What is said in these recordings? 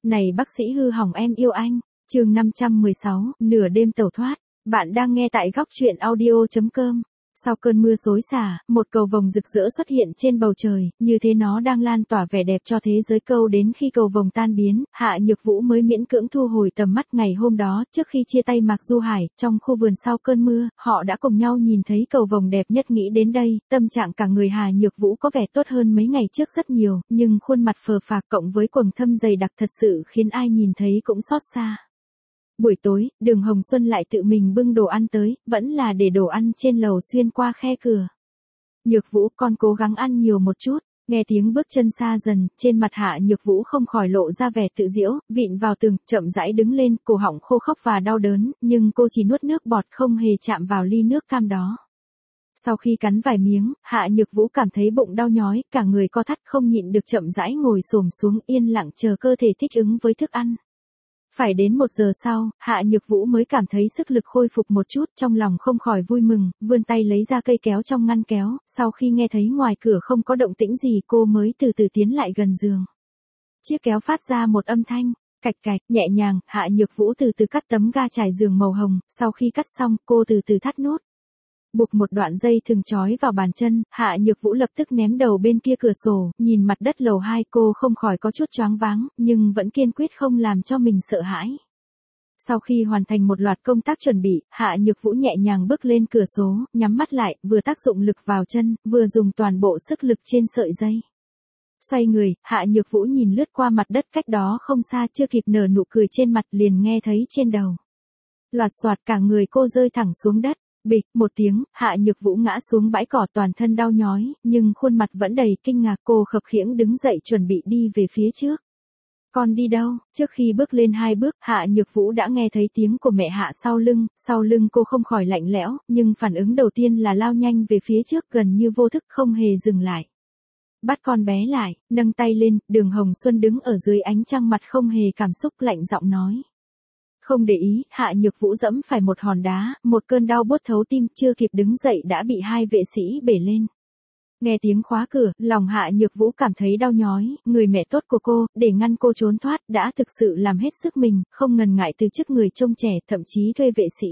Này bác sĩ hư hỏng em yêu anh, chương 516, nửa đêm tẩu thoát. Bạn đang nghe tại góc truyện audio.com. Sau cơn mưa xối xả, một cầu vồng rực rỡ xuất hiện trên bầu trời, như thế nó đang lan tỏa vẻ đẹp cho thế giới câu đến khi cầu vồng tan biến, Hạ Nhược Vũ mới miễn cưỡng thu hồi tầm mắt ngày hôm đó, trước khi chia tay Mạc Du Hải, trong khu vườn sau cơn mưa, họ đã cùng nhau nhìn thấy cầu vồng đẹp nhất. Nghĩ đến đây, tâm trạng cả người Hạ Nhược Vũ có vẻ tốt hơn mấy ngày trước rất nhiều, nhưng khuôn mặt phờ phạc cộng với quầng thâm dày đặc thật sự khiến ai nhìn thấy cũng xót xa. Buổi tối, Đường Hồng Xuân lại tự mình bưng đồ ăn tới, vẫn là để đồ ăn trên lầu xuyên qua khe cửa. Nhược Vũ, con cố gắng ăn nhiều một chút. Nghe tiếng bước chân xa dần, trên mặt Hạ Nhược Vũ không khỏi lộ ra vẻ tự giễu, vịn vào tường, chậm rãi đứng lên, cổ họng khô khốc và đau đớn, nhưng cô chỉ nuốt nước bọt không hề chạm vào ly nước cam đó. Sau khi cắn vài miếng, Hạ Nhược Vũ cảm thấy bụng đau nhói, cả người co thắt không nhịn được chậm rãi ngồi xổm xuống yên lặng chờ cơ thể thích ứng với thức ăn. Phải đến 1 giờ sau, Hạ Nhược Vũ mới cảm thấy sức lực khôi phục một chút, trong lòng không khỏi vui mừng, vươn tay lấy ra cây kéo trong ngăn kéo, sau khi nghe thấy ngoài cửa không có động tĩnh gì cô mới từ từ tiến lại gần giường. Chiếc kéo phát ra một âm thanh, cạch cạch, nhẹ nhàng, Hạ Nhược Vũ từ từ cắt tấm ga trải giường màu hồng, sau khi cắt xong, cô từ từ thắt nút. Buộc một đoạn dây thừng trói vào bàn chân, Hạ Nhược Vũ lập tức ném đầu bên kia cửa sổ, nhìn mặt đất lầu 2 cô không khỏi có chút choáng váng, nhưng vẫn kiên quyết không làm cho mình sợ hãi. Sau khi hoàn thành một loạt công tác chuẩn bị, Hạ Nhược Vũ nhẹ nhàng bước lên cửa sổ, nhắm mắt lại, vừa tác dụng lực vào chân, vừa dùng toàn bộ sức lực trên sợi dây. Xoay người, Hạ Nhược Vũ nhìn lướt qua mặt đất cách đó không xa, chưa kịp nở nụ cười trên mặt liền nghe thấy trên đầu. Loạt soạt, cả người cô rơi thẳng xuống đất. Bịch, một tiếng, Hạ Nhược Vũ ngã xuống bãi cỏ toàn thân đau nhói, nhưng khuôn mặt vẫn đầy kinh ngạc. Cô khập khiễng đứng dậy chuẩn bị đi về phía trước. Con đi đâu? Trước khi bước lên 2 bước, Hạ Nhược Vũ đã nghe thấy tiếng của mẹ Hạ sau lưng cô không khỏi lạnh lẽo, nhưng phản ứng đầu tiên là lao nhanh về phía trước gần như vô thức không hề dừng lại. Bắt con bé lại, nâng tay lên, Đường Hồng Xuân đứng ở dưới ánh trăng mặt không hề cảm xúc lạnh giọng nói. Không để ý, Hạ Nhược Vũ dẫm phải một hòn đá, một cơn đau buốt thấu tim, chưa kịp đứng dậy đã bị 2 vệ sĩ bể lên. Nghe tiếng khóa cửa, lòng Hạ Nhược Vũ cảm thấy đau nhói, người mẹ tốt của cô, để ngăn cô trốn thoát, đã thực sự làm hết sức mình, không ngần ngại từ chức người trông trẻ, thậm chí thuê vệ sĩ.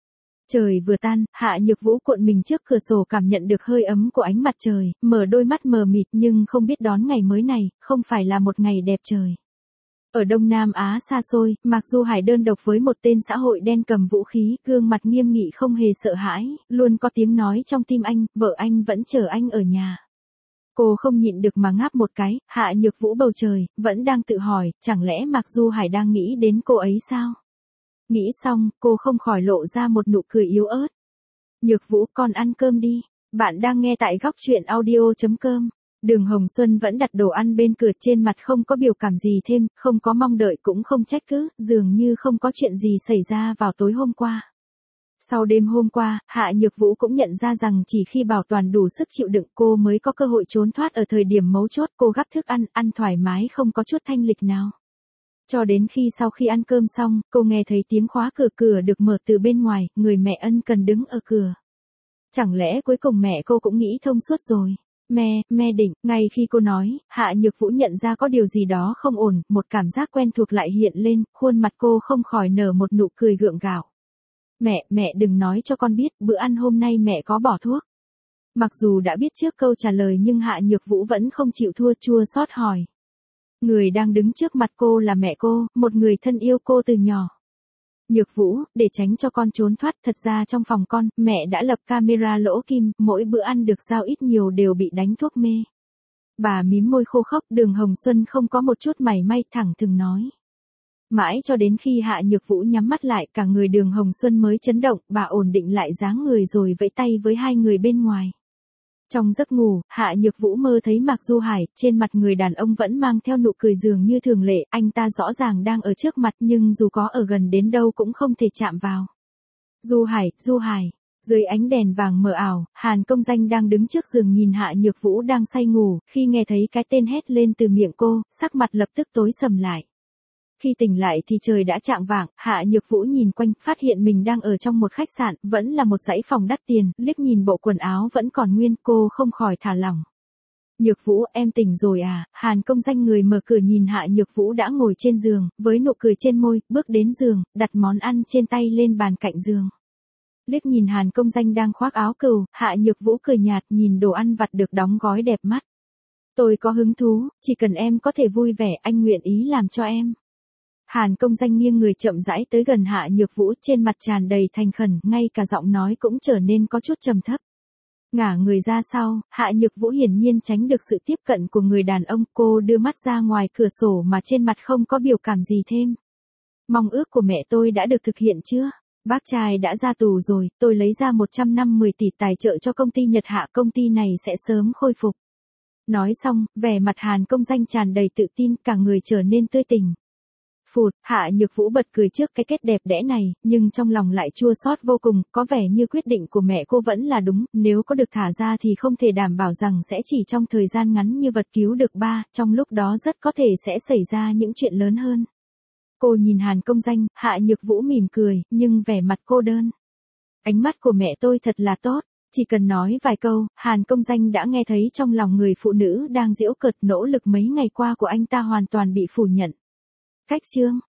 Trời vừa tan, Hạ Nhược Vũ cuộn mình trước cửa sổ cảm nhận được hơi ấm của ánh mặt trời, mở đôi mắt mờ mịt nhưng không biết đón ngày mới này, không phải là một ngày đẹp trời. Ở Đông Nam Á xa xôi, Mạc Du Hải đơn độc với một tên xã hội đen cầm vũ khí, gương mặt nghiêm nghị không hề sợ hãi, luôn có tiếng nói trong tim anh, vợ anh vẫn chờ anh ở nhà. Cô không nhịn được mà ngáp một cái, Hạ Nhược Vũ bầu trời, vẫn đang tự hỏi, chẳng lẽ Mạc Du Hải đang nghĩ đến cô ấy sao? Nghĩ xong, cô không khỏi lộ ra một nụ cười yếu ớt. Nhược Vũ, con ăn cơm đi. Bạn đang nghe tại góc truyện audio.com. Đường Hồng Xuân vẫn đặt đồ ăn bên cửa, trên mặt không có biểu cảm gì thêm, không có mong đợi cũng không trách cứ, dường như không có chuyện gì xảy ra vào tối hôm qua. Sau đêm hôm qua, Hạ Nhược Vũ cũng nhận ra rằng chỉ khi bảo toàn đủ sức chịu đựng cô mới có cơ hội trốn thoát ở thời điểm mấu chốt. Cô gắp thức ăn, ăn thoải mái không có chút thanh lịch nào. Cho đến khi sau khi ăn cơm xong, cô nghe thấy tiếng khóa cửa được mở từ bên ngoài, người mẹ ân cần đứng ở cửa. Chẳng lẽ cuối cùng mẹ cô cũng nghĩ thông suốt rồi? Mẹ đỉnh, ngay khi cô nói, Hạ Nhược Vũ nhận ra có điều gì đó không ổn, một cảm giác quen thuộc lại hiện lên, khuôn mặt cô không khỏi nở một nụ cười gượng gạo. Mẹ đừng nói cho con biết, bữa ăn hôm nay mẹ có bỏ thuốc. Mặc dù đã biết trước câu trả lời nhưng Hạ Nhược Vũ vẫn không chịu thua, chua xót hỏi. Người đang đứng trước mặt cô là mẹ cô, một người thân yêu cô từ nhỏ. Nhược Vũ, để tránh cho con trốn thoát, thật ra trong phòng con, mẹ đã lập camera lỗ kim, mỗi bữa ăn được giao ít nhiều đều bị đánh thuốc mê. Bà mím môi khô khốc, Đường Hồng Xuân không có một chút mảy may, thẳng thừng nói. Mãi cho đến khi Hạ Nhược Vũ nhắm mắt lại, cả người Đường Hồng Xuân mới chấn động, bà ổn định lại dáng người rồi vẫy tay với 2 người bên ngoài. Trong giấc ngủ, Hạ Nhược Vũ mơ thấy Mạc Du Hải, trên mặt người đàn ông vẫn mang theo nụ cười dường như thường lệ, anh ta rõ ràng đang ở trước mặt nhưng dù có ở gần đến đâu cũng không thể chạm vào. Du Hải, dưới ánh đèn vàng mờ ảo, Hàn Công Danh đang đứng trước giường nhìn Hạ Nhược Vũ đang say ngủ, khi nghe thấy cái tên hét lên từ miệng cô, sắc mặt lập tức tối sầm lại. Khi tỉnh lại thì trời đã chạng vạng, Hạ Nhược Vũ nhìn quanh, phát hiện mình đang ở trong một khách sạn, vẫn là một dãy phòng đắt tiền, liếc nhìn bộ quần áo vẫn còn nguyên, cô không khỏi thả lỏng. Nhược Vũ, em tỉnh rồi à? Hàn Công Danh người mở cửa nhìn Hạ Nhược Vũ đã ngồi trên giường, với nụ cười trên môi, bước đến giường, đặt món ăn trên tay lên bàn cạnh giường. Liếc nhìn Hàn Công Danh đang khoác áo cừu, Hạ Nhược Vũ cười nhạt nhìn đồ ăn vặt được đóng gói đẹp mắt. Tôi có hứng thú, chỉ cần em có thể vui vẻ anh nguyện ý làm cho em. Hàn Công Danh nghiêng người chậm rãi tới gần Hạ Nhược Vũ, trên mặt tràn đầy thành khẩn, ngay cả giọng nói cũng trở nên có chút trầm thấp. Ngả người ra sau, Hạ Nhược Vũ hiển nhiên tránh được sự tiếp cận của người đàn ông, cô đưa mắt ra ngoài cửa sổ mà trên mặt không có biểu cảm gì thêm. Mong ước của mẹ tôi đã được thực hiện chưa? Bác trai đã ra tù rồi, tôi lấy ra 150 tỷ tài trợ cho công ty Nhật Hạ, công ty này sẽ sớm khôi phục. Nói xong, vẻ mặt Hàn Công Danh tràn đầy tự tin, cả người trở nên tươi tỉnh. Phụt, Hạ Nhược Vũ bật cười trước cái kết đẹp đẽ này, nhưng trong lòng lại chua xót vô cùng, có vẻ như quyết định của mẹ cô vẫn là đúng, nếu có được thả ra thì không thể đảm bảo rằng sẽ chỉ trong thời gian ngắn như vật cứu được ba, trong lúc đó rất có thể sẽ xảy ra những chuyện lớn hơn. Cô nhìn Hàn Công Danh, Hạ Nhược Vũ mỉm cười, nhưng vẻ mặt cô đơn. Ánh mắt của mẹ tôi thật là tốt, chỉ cần nói vài câu, Hàn Công Danh đã nghe thấy trong lòng người phụ nữ đang giễu cợt, nỗ lực mấy ngày qua của anh ta hoàn toàn bị phủ nhận. Cách chương